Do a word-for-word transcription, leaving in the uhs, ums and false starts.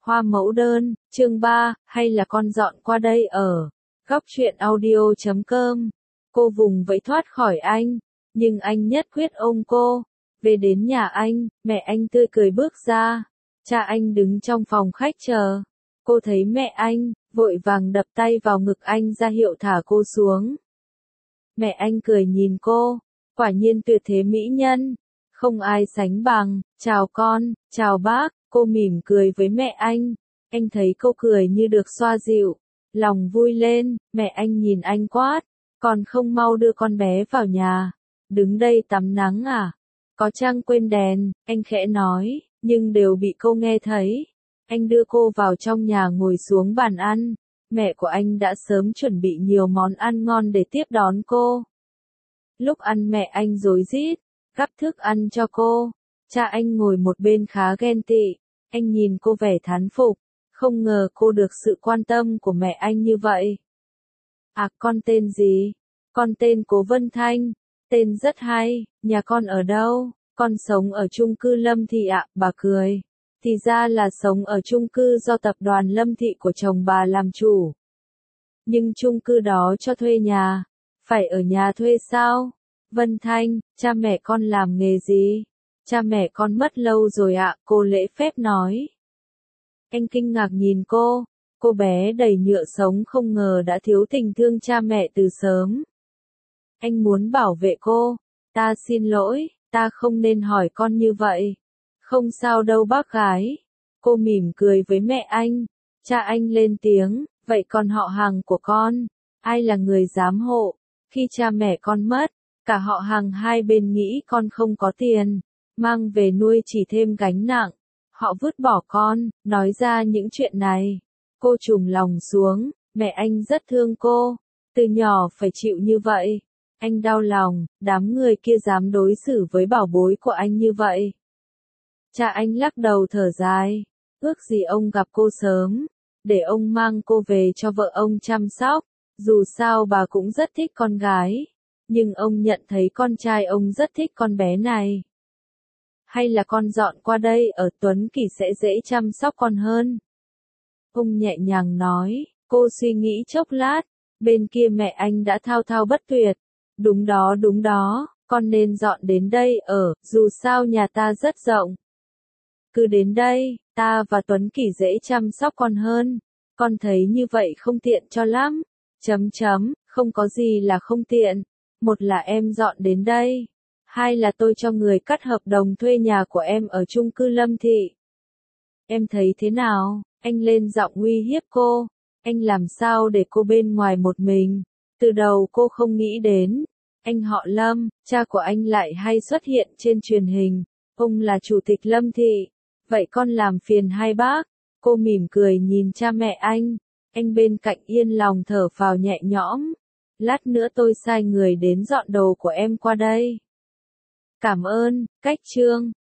Hoa mẫu đơn, chương ba, hay là con dọn qua đây ở. Góc truyện audio chấm com. Cô vùng vẫy thoát khỏi anh, nhưng anh nhất quyết ôm cô. Về đến nhà anh, mẹ anh tươi cười bước ra. Cha anh đứng trong phòng khách chờ. Cô thấy mẹ anh, vội vàng đập tay vào ngực anh ra hiệu thả cô xuống. Mẹ anh cười nhìn cô, quả nhiên tuyệt thế mỹ nhân, không ai sánh bằng. Chào con, chào bác. Cô mỉm cười với mẹ anh. Anh thấy cô cười như được xoa dịu, lòng vui lên. Mẹ anh nhìn anh quát, còn không mau đưa con bé vào nhà. Đứng đây tắm nắng à? Có chăng quên đèn? Anh khẽ nói, nhưng đều bị cô nghe thấy. Anh đưa cô vào trong nhà ngồi xuống bàn ăn. Mẹ của anh đã sớm chuẩn bị nhiều món ăn ngon để tiếp đón cô. Lúc ăn mẹ anh rối rít, gắp thức ăn cho cô. Cha anh ngồi một bên khá ghen tị. Anh nhìn cô vẻ thán phục, không ngờ cô được sự quan tâm của mẹ anh như vậy. À, con tên gì? Con tên Cố Vân Thanh. Tên rất hay. Nhà con ở đâu? Con sống ở chung cư Lâm Thị ạ. Bà cười. Thì ra là sống ở chung cư do tập đoàn Lâm Thị của chồng bà làm chủ. Nhưng chung cư đó cho thuê nhà. Phải ở nhà thuê sao? Vân Thanh, cha mẹ con làm nghề gì? Cha mẹ con mất lâu rồi ạ, cô lễ phép nói. Anh kinh ngạc nhìn cô, cô bé đầy nhựa sống không ngờ đã thiếu tình thương cha mẹ từ sớm. Anh muốn bảo vệ cô. Ta xin lỗi, ta không nên hỏi con như vậy. Không sao đâu bác gái. Cô mỉm cười với mẹ anh. Cha anh lên tiếng, vậy còn họ hàng của con, ai là người giám hộ? Khi cha mẹ con mất, cả họ hàng hai bên nghĩ con không có tiền, mang về nuôi chỉ thêm gánh nặng. Họ vứt bỏ con, nói ra những chuyện này. Cô trùng lòng xuống, mẹ anh rất thương cô. Từ nhỏ phải chịu như vậy. Anh đau lòng, đám người kia dám đối xử với bảo bối của anh như vậy. Cha anh lắc đầu thở dài. Ước gì ông gặp cô sớm, để ông mang cô về cho vợ ông chăm sóc. Dù sao bà cũng rất thích con gái. Nhưng ông nhận thấy con trai ông rất thích con bé này. Hay là con dọn qua đây ở, Tuấn Kỳ sẽ dễ chăm sóc con hơn. Ông nhẹ nhàng nói. Cô suy nghĩ chốc lát. Bên kia mẹ anh đã thao thao bất tuyệt. Đúng đó đúng đó, con nên dọn đến đây ở, dù sao nhà ta rất rộng. Cứ đến đây, ta và Tuấn Kỳ dễ chăm sóc con hơn. Con thấy như vậy không tiện cho lắm. Chấm chấm, không có gì là không tiện. Một là em dọn đến đây. Hai là tôi cho người cắt hợp đồng thuê nhà của em ở chung cư Lâm Thị. Em thấy thế nào? Anh lên giọng uy hiếp cô. Anh làm sao để cô bên ngoài một mình? Từ đầu cô không nghĩ đến. Anh họ Lâm, cha của anh lại hay xuất hiện trên truyền hình. Ông là chủ tịch Lâm Thị. Vậy con làm phiền hai bác. Cô mỉm cười nhìn cha mẹ anh. Anh bên cạnh yên lòng thở phào nhẹ nhõm. Lát nữa tôi sai người đến dọn đồ của em qua đây. Cảm ơn. Cách chương